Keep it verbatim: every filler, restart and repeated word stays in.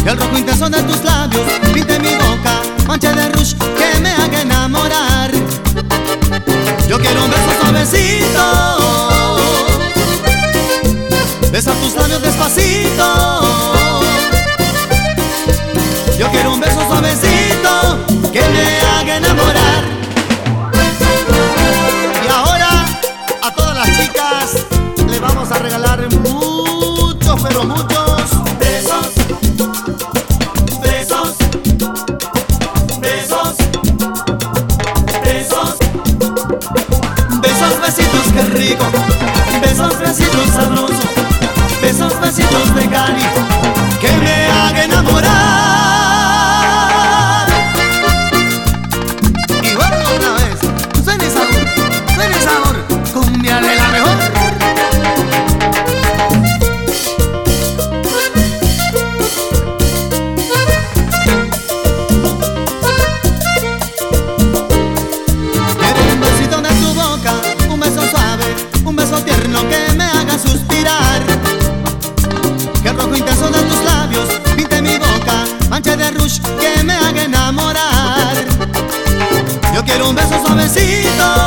el rojo intenso de tus labios pinte mi boca, mancha de rouge que me haga enamorar. Yo quiero un beso suavecito, besar tus labios despacito. Yo quiero un beso suavecito que me haga enamorar. Y ahora a todas las chicas le vamos a regalar muchos, pero muchos besos. Besos, besos, besos, besos, besitos, qué rico. Besos, besitos sabrosos. Besos, besitos de Cali que me haga enamorar. Y bueno, una vez, suena el sabor, suena el sabor, cumbia de la mejor. Quiero un besito de tu boca, un beso suave, un beso tierno que me haga suspirar. Que el rojo intenso de tus labios pinte mi boca, mancha de rouge que me haga enamorar. Yo quiero un beso suavecito,